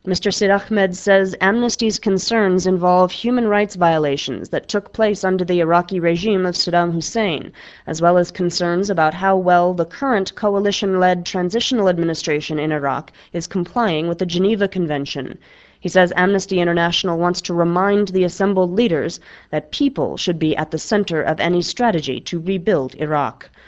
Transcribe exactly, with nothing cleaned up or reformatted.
Mister Sid Ahmed says Amnesty's concerns involve human rights violations that took place under the Iraqi regime of Saddam Hussein, as well as concerns about how well the current coalition-led transitional administration in Iraq is complying with the Geneva Convention. He says Amnesty International wants to remind the assembled leaders that people should be at the center of any strategy to rebuild Iraq.